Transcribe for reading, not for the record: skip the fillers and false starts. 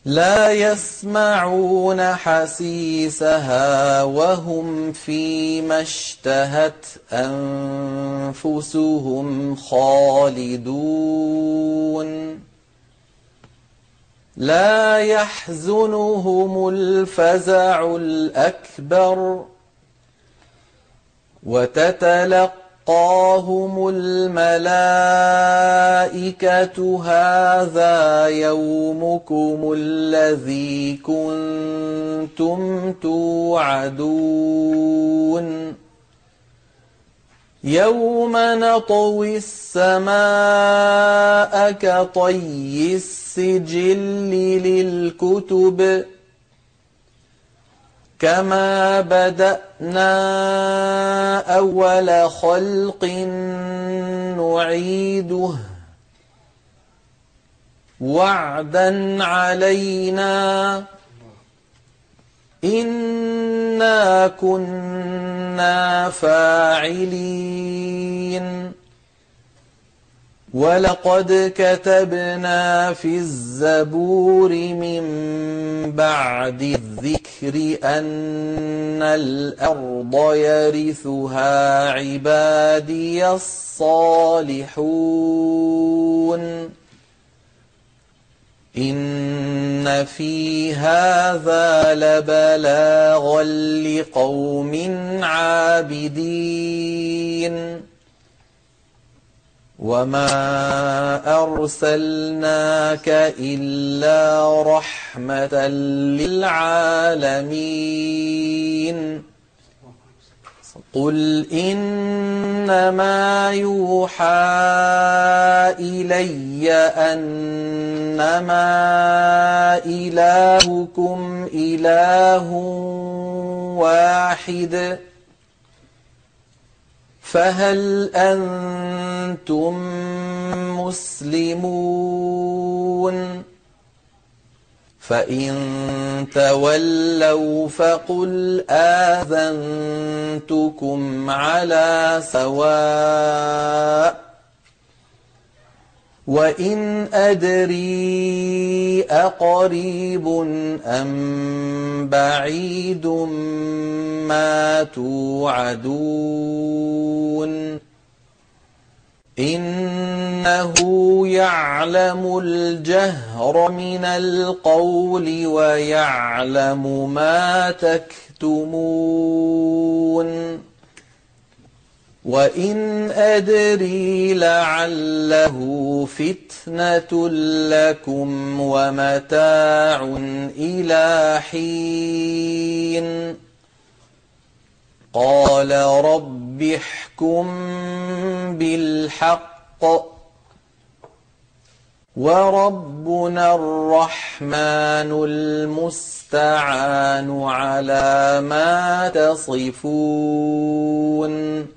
لا يسمعون حسيسها وهم فيما اشتهت أنفسهم خالدون لا يحزنهم الفزع الأكبر وتتلقاهم الملائكة هذا يومكم الذي كنتم توعدون يوم نطوي السماء كطي السجل للكتب كما بدأنا أول خلق نعيده وعدا علينا إنا كنا فاعلين ولقد كتبنا في الزبور من بعد الذكر أن الأرض يرثها عبادي الصالحون إن في هذا لبلاغا لقوم عابدين وما أرسلناك إلا رحمة للعالمين قل إنما يوحى إلي أنما إلهكم إله واحد فهل أنتم مسلمون فإن تولوا فقل آذنتكم على سواء وإن أدري أقريب أم بعيد ما توعدون إنه يعلم الجهر من القول ويعلم ما تكتمون وإن أدري لعله فتنة لكم ومتاع إلى حين قال رب احكم بالحق وربنا الرحمن المستعان على ما تصفون